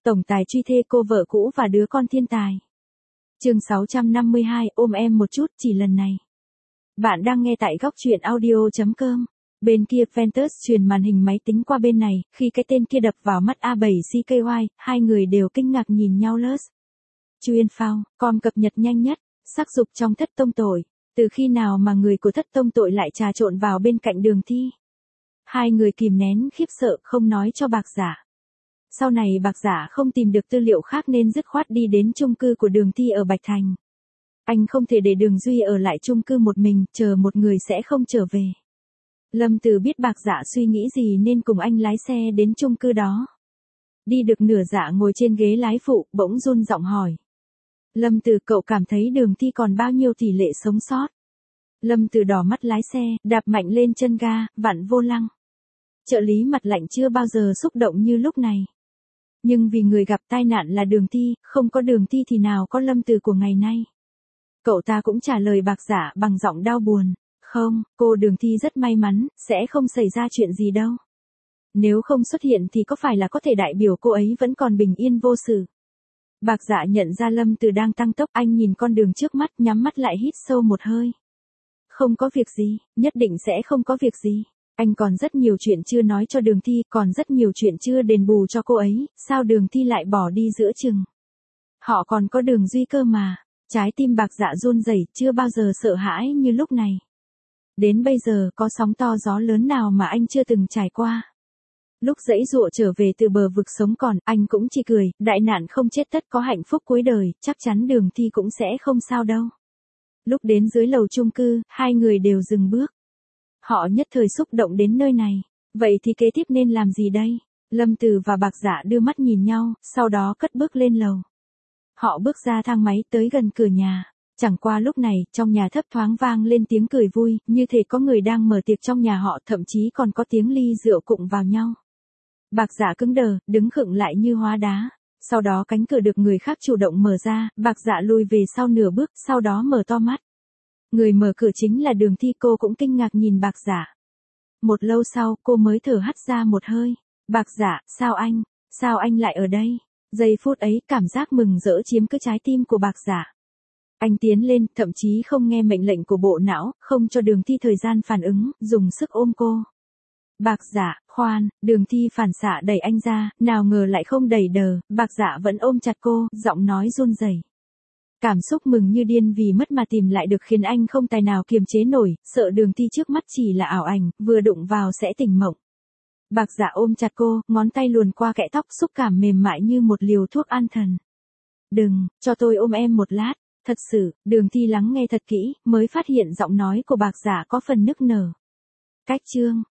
Tổng tài truy thê cô vợ cũ và đứa con thiên tài. Chương 652, ôm em một chút, chỉ lần này. Bạn đang nghe tại góc truyện audio.com. Bên kia Ventus truyền màn hình máy tính qua bên này, khi cái tên kia đập vào mắt A7CKY, hai người đều kinh ngạc nhìn nhau lớt. Chuyên phao, com cập nhật nhanh nhất, sắc dục trong thất tông tội. Từ khi nào mà người của thất tông tội lại trà trộn vào bên cạnh Đường Thi? Hai người kìm nén khiếp sợ không nói cho Bạc Giả. Sau này Bạc Giả không tìm được tư liệu khác nên dứt khoát đi đến chung cư của Đường Thi ở Bạch Thành. Anh không thể để Đường Duy ở lại chung cư một mình, chờ một người sẽ không trở về. Lâm Từ biết Bạc Giả suy nghĩ gì nên cùng anh lái xe đến chung cư đó. Đi được nửa dạ ngồi trên ghế lái phụ, bỗng run giọng hỏi. Lâm Từ, cậu cảm thấy Đường Thi còn bao nhiêu tỷ lệ sống sót? Lâm Từ đỏ mắt lái xe, đạp mạnh lên chân ga, vặn vô lăng. Trợ lý mặt lạnh chưa bao giờ xúc động như lúc này. Nhưng vì người gặp tai nạn là Đường Thi, không có Đường Thi thì nào có Lâm Từ của ngày nay. Cậu ta cũng trả lời Bạc Giả bằng giọng đau buồn. Không, cô Đường Thi rất may mắn, sẽ không xảy ra chuyện gì đâu. Nếu không xuất hiện thì có phải là có thể đại biểu cô ấy vẫn còn bình yên vô sự. Bạc Giả nhận ra Lâm Từ đang tăng tốc, anh nhìn con đường trước mắt, nhắm mắt lại hít sâu một hơi. Không có việc gì, nhất định sẽ không có việc gì. Anh còn rất nhiều chuyện chưa nói cho Đường Thi, còn rất nhiều chuyện chưa đền bù cho cô ấy, sao Đường Thi lại bỏ đi giữa chừng. Họ còn có Đường Duy cơ mà. Trái tim Bạc Giả run rẩy, chưa bao giờ sợ hãi như lúc này. Đến bây giờ có sóng to gió lớn nào mà anh chưa từng trải qua. Lúc giãy giụa trở về từ bờ vực sống còn, anh cũng chỉ cười, đại nạn không chết tất có hạnh phúc cuối đời, chắc chắn Đường Thi cũng sẽ không sao đâu. Lúc đến dưới lầu chung cư, hai người đều dừng bước. Họ nhất thời xúc động đến nơi này. Vậy thì kế tiếp nên làm gì đây? Lâm Từ và Bạc Giả đưa mắt nhìn nhau, sau đó cất bước lên lầu. Họ bước ra thang máy tới gần cửa nhà. Chẳng qua lúc này, trong nhà thấp thoáng vang lên tiếng cười vui, như thể có người đang mở tiệc trong nhà họ, thậm chí còn có tiếng ly rượu cụng vào nhau. Bạc Giả cứng đờ, đứng khựng lại như hóa đá. Sau đó cánh cửa được người khác chủ động mở ra, Bạc Giả lùi về sau nửa bước, sau đó mở to mắt. Người mở cửa chính là Đường Thi, cô cũng kinh ngạc nhìn Bạc Giả. Một lâu sau, cô mới thở hắt ra một hơi. Bạc Giả, sao anh lại ở đây? Giây phút ấy, cảm giác mừng rỡ chiếm cứ trái tim của Bạc Giả. Anh tiến lên, thậm chí không nghe mệnh lệnh của bộ não, không cho Đường Thi thời gian phản ứng, dùng sức ôm cô. Bạc Giả, khoan, Đường Thi phản xạ đẩy anh ra, nào ngờ lại không đẩy đờ, Bạc Giả vẫn ôm chặt cô, giọng nói run rẩy. Cảm xúc mừng như điên vì mất mà tìm lại được khiến anh không tài nào kiềm chế nổi, sợ Đường Thi trước mắt chỉ là ảo ảnh, vừa đụng vào sẽ tỉnh mộng. Bạc Giả ôm chặt cô, ngón tay luồn qua kẽ tóc, xúc cảm mềm mại như một liều thuốc an thần. Đừng, cho tôi ôm em một lát. Thật sự, Đường Thi lắng nghe thật kỹ, mới phát hiện giọng nói của Bạc Giả có phần nức nở. Cách chương,